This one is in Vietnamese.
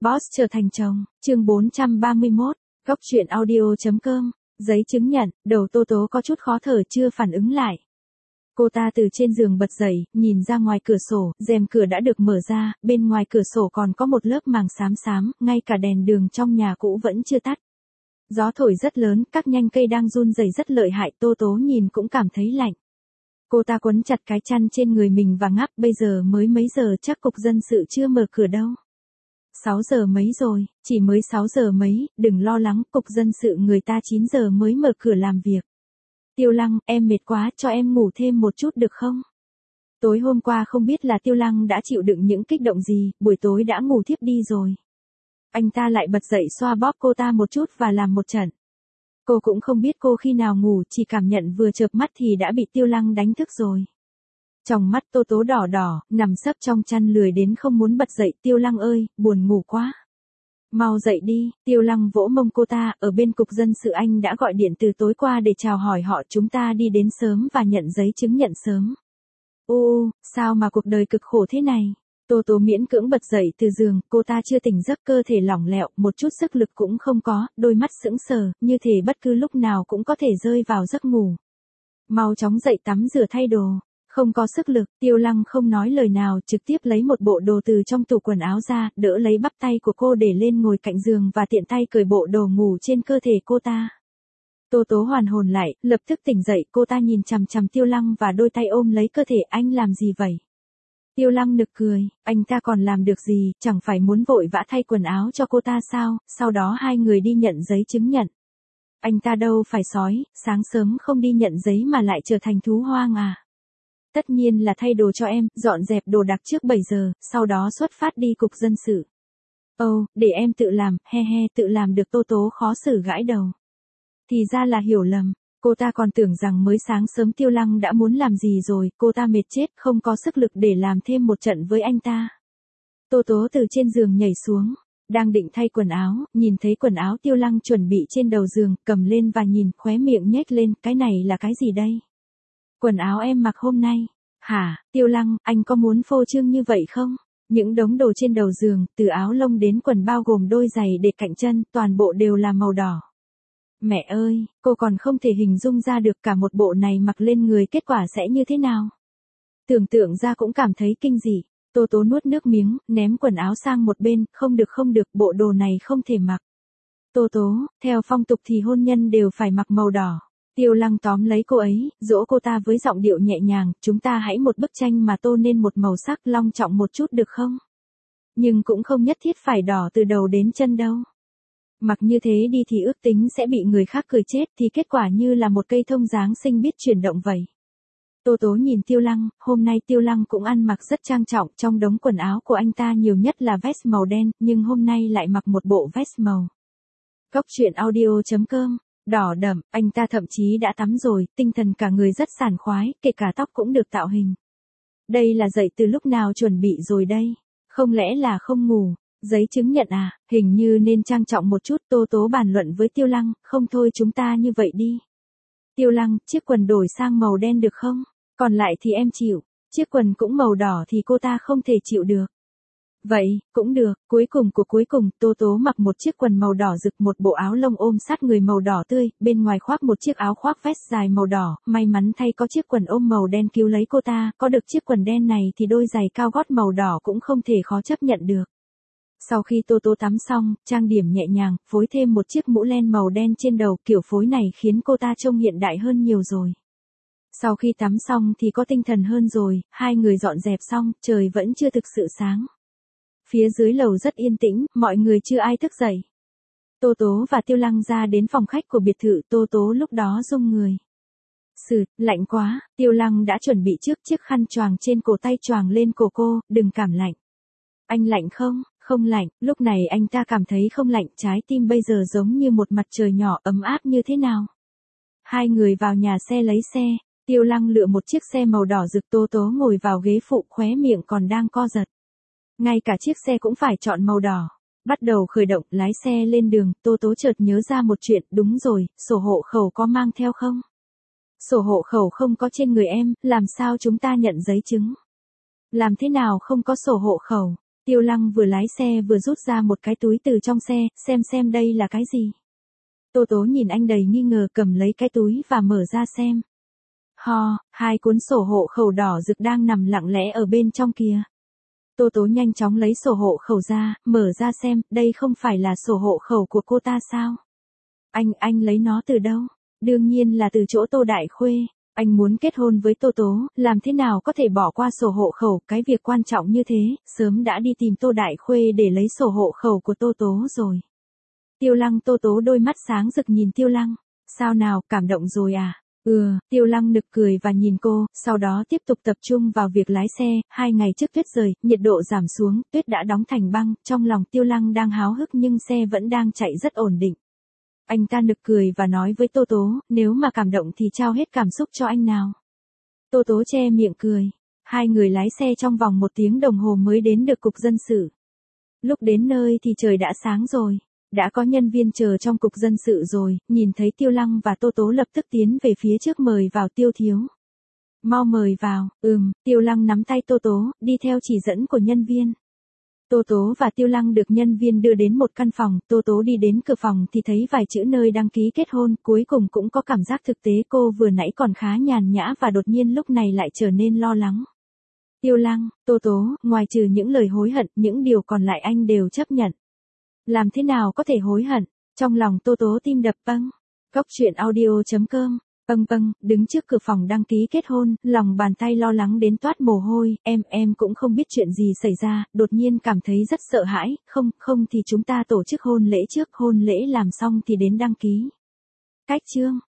Boss trở thành chồng, chương 431, góc truyện audio.com, giấy chứng nhận, đầu Tô Tố có chút khó thở chưa phản ứng lại. Cô ta từ trên giường bật dậy, nhìn ra ngoài cửa sổ, rèm cửa đã được mở ra, bên ngoài cửa sổ còn có một lớp màng xám xám, ngay cả đèn đường trong nhà cũ vẫn chưa tắt. Gió thổi rất lớn, các nhánh cây đang run rẩy rất lợi hại, Tô Tố nhìn cũng cảm thấy lạnh. Cô ta quấn chặt cái chăn trên người mình và ngáp, bây giờ mới mấy giờ, chắc cục dân sự chưa mở cửa đâu. 6 giờ mấy rồi, chỉ mới 6 giờ mấy, đừng lo lắng, cục dân sự người ta 9 giờ mới mở cửa làm việc. Tiêu Lăng, em mệt quá, cho em ngủ thêm một chút được không? Tối hôm qua không biết là Tiêu Lăng đã chịu đựng những kích động gì, buổi tối đã ngủ thiếp đi rồi. Anh ta lại bật dậy xoa bóp cô ta một chút và làm một trận. Cô cũng không biết cô khi nào ngủ, chỉ cảm nhận vừa chợp mắt thì đã bị Tiêu Lăng đánh thức rồi. Trong mắt Tô Tố đỏ đỏ, nằm sấp trong chăn lười đến không muốn bật dậy. Tiêu Lăng ơi, buồn ngủ quá. Mau dậy đi, Tiêu Lăng vỗ mông cô ta, ở bên cục dân sự anh đã gọi điện từ tối qua để chào hỏi họ, chúng ta đi đến sớm và nhận giấy chứng nhận sớm. Sao mà cuộc đời cực khổ thế này? Tô Tố miễn cưỡng bật dậy từ giường, cô ta chưa tỉnh giấc, cơ thể lỏng lẻo, một chút sức lực cũng không có, đôi mắt sững sờ, như thể bất cứ lúc nào cũng có thể rơi vào giấc ngủ. Mau chóng dậy tắm rửa thay đồ. Không có sức lực, Tiêu Lăng không nói lời nào, trực tiếp lấy một bộ đồ từ trong tủ quần áo ra, đỡ lấy bắp tay của cô để lên ngồi cạnh giường và tiện tay cởi bộ đồ ngủ trên cơ thể cô ta. Tô Tố hoàn hồn lại, lập tức tỉnh dậy, cô ta nhìn chằm chằm Tiêu Lăng và đôi tay ôm lấy cơ thể. Anh làm gì vậy? Tiêu Lăng nực cười, anh ta còn làm được gì, chẳng phải muốn vội vã thay quần áo cho cô ta sao? Sau đó hai người đi nhận giấy chứng nhận. Anh ta đâu phải sói, sáng sớm không đi nhận giấy mà lại trở thành thú hoang à? Tất nhiên là thay đồ cho em, dọn dẹp đồ đạc trước 7 giờ, sau đó xuất phát đi cục dân sự. Để em tự làm, tự làm được. Tô Tố khó xử gãi đầu. Thì ra là hiểu lầm, cô ta còn tưởng rằng mới sáng sớm Tiêu Lăng đã muốn làm gì rồi, cô ta mệt chết, không có sức lực để làm thêm một trận với anh ta. Tô Tố từ trên giường nhảy xuống, đang định thay quần áo, nhìn thấy quần áo Tiêu Lăng chuẩn bị trên đầu giường, cầm lên và nhìn, khóe miệng nhếch lên, cái này là cái gì đây? Quần áo em mặc hôm nay. Hả, Tiêu Lăng, anh có muốn phô trương như vậy không? Những đống đồ trên đầu giường, từ áo lông đến quần bao gồm đôi giày để cạnh chân, toàn bộ đều là màu đỏ. Mẹ ơi, cô còn không thể hình dung ra được cả một bộ này mặc lên người kết quả sẽ như thế nào. Tưởng tượng ra cũng cảm thấy kinh dị. Tô Tố nuốt nước miếng, ném quần áo sang một bên, không được, bộ đồ này không thể mặc. Tô Tố, theo phong tục thì hôn nhân đều phải mặc màu đỏ. Tiêu Lăng tóm lấy cô ấy, dỗ cô ta với giọng điệu nhẹ nhàng, chúng ta hãy một bức tranh mà tô nên một màu sắc long trọng một chút được không? Nhưng cũng không nhất thiết phải đỏ từ đầu đến chân đâu. Mặc như thế đi thì ước tính sẽ bị người khác cười chết, thì kết quả như là một cây thông Giáng sinh biết chuyển động vậy. Tô Tố nhìn Tiêu Lăng, hôm nay Tiêu Lăng cũng ăn mặc rất trang trọng, trong đống quần áo của anh ta nhiều nhất là vest màu đen, nhưng hôm nay lại mặc một bộ vest màu. Góc truyện audio.com. Đỏ đậm, anh ta thậm chí đã tắm rồi, tinh thần cả người rất sảng khoái, kể cả tóc cũng được tạo hình. Đây là dậy từ lúc nào chuẩn bị rồi đây? Không lẽ là không ngủ? Giấy chứng nhận à, hình như nên trang trọng một chút. Tô Tố bàn luận với Tiêu Lăng, không thôi chúng ta như vậy đi. Tiêu Lăng, chiếc quần đổi sang màu đen được không? Còn lại thì em chịu, chiếc quần cũng màu đỏ thì cô ta không thể chịu được. Vậy, cũng được, cuối cùng, Tô Tố mặc một chiếc quần màu đỏ rực, một bộ áo lông ôm sát người màu đỏ tươi, bên ngoài khoác một chiếc áo khoác vest dài màu đỏ, may mắn thay có chiếc quần ôm màu đen cứu lấy cô ta, có được chiếc quần đen này thì đôi giày cao gót màu đỏ cũng không thể khó chấp nhận được. Sau khi Tô Tố tắm xong, trang điểm nhẹ nhàng, phối thêm một chiếc mũ len màu đen trên đầu, kiểu phối này khiến cô ta trông hiện đại hơn nhiều rồi. Sau khi tắm xong thì có tinh thần hơn rồi, hai người dọn dẹp xong, trời vẫn chưa thực sự sáng. Phía dưới lầu rất yên tĩnh, mọi người chưa ai thức dậy. Tô Tố và Tiêu Lăng ra đến phòng khách của biệt thự, Tô Tố lúc đó run người. Lạnh quá, Tiêu Lăng đã chuẩn bị trước chiếc khăn choàng trên cổ tay choàng lên cổ cô, đừng cảm lạnh. Anh lạnh không? Không lạnh, lúc này anh ta cảm thấy không lạnh, trái tim bây giờ giống như một mặt trời nhỏ ấm áp như thế nào. Hai người vào nhà xe lấy xe, Tiêu Lăng lựa một chiếc xe màu đỏ rực, Tô Tố ngồi vào ghế phụ, khóe miệng còn đang co giật. Ngay cả chiếc xe cũng phải chọn màu đỏ. Bắt đầu khởi động, lái xe lên đường, Tô Tố chợt nhớ ra một chuyện, đúng rồi, sổ hộ khẩu có mang theo không? Sổ hộ khẩu không có trên người em, làm sao chúng ta nhận giấy chứng? Làm thế nào không có sổ hộ khẩu? Tiêu Lăng vừa lái xe vừa rút ra một cái túi từ trong xe, xem đây là cái gì. Tô Tố nhìn anh đầy nghi ngờ cầm lấy cái túi và mở ra xem. Hai cuốn sổ hộ khẩu đỏ rực đang nằm lặng lẽ ở bên trong kìa. Tô Tố nhanh chóng lấy sổ hộ khẩu ra, mở ra xem, đây không phải là sổ hộ khẩu của cô ta sao? Anh lấy nó từ đâu? Đương nhiên là từ chỗ Tô Đại Khuê. Anh muốn kết hôn với Tô Tố, làm thế nào có thể bỏ qua sổ hộ khẩu, cái việc quan trọng như thế, sớm đã đi tìm Tô Đại Khuê để lấy sổ hộ khẩu của Tô Tố rồi. Tiêu Lăng Tô Tố đôi mắt sáng rực nhìn Tiêu Lăng. Sao nào, cảm động rồi à? Tiêu Lăng nực cười và nhìn cô, sau đó tiếp tục tập trung vào việc lái xe. 2 ngày trước tuyết rơi, nhiệt độ giảm xuống, tuyết đã đóng thành băng, trong lòng Tiêu Lăng đang háo hức nhưng xe vẫn đang chạy rất ổn định. Anh ta nực cười và nói với Tô Tố, nếu mà cảm động thì trao hết cảm xúc cho anh nào. Tô Tố che miệng cười. Hai người lái xe trong vòng 1 tiếng đồng hồ mới đến được cục dân sự. Lúc đến nơi thì trời đã sáng rồi. Đã có nhân viên chờ trong cục dân sự rồi, nhìn thấy Tiêu Lăng và Tô Tố lập tức tiến về phía trước mời vào Tiêu thiếu. Mau mời vào, Tiêu Lăng nắm tay Tô Tố, đi theo chỉ dẫn của nhân viên. Tô Tố và Tiêu Lăng được nhân viên đưa đến một căn phòng, Tô Tố đi đến cửa phòng thì thấy vài chữ nơi đăng ký kết hôn, cuối cùng cũng có cảm giác thực tế cô vừa nãy còn khá nhàn nhã và đột nhiên lúc này lại trở nên lo lắng. Tiêu Lăng, Tô Tố, ngoài trừ những lời hối hận, những điều còn lại anh đều chấp nhận. Làm thế nào có thể hối hận? Trong lòng Tô Tố tim đập bâng. Coctruyện.audio.com. Đứng trước cửa phòng đăng ký kết hôn, lòng bàn tay lo lắng đến toát mồ hôi, em cũng không biết chuyện gì xảy ra, đột nhiên cảm thấy rất sợ hãi, không thì chúng ta tổ chức hôn lễ trước, hôn lễ làm xong thì đến đăng ký. Cách chương.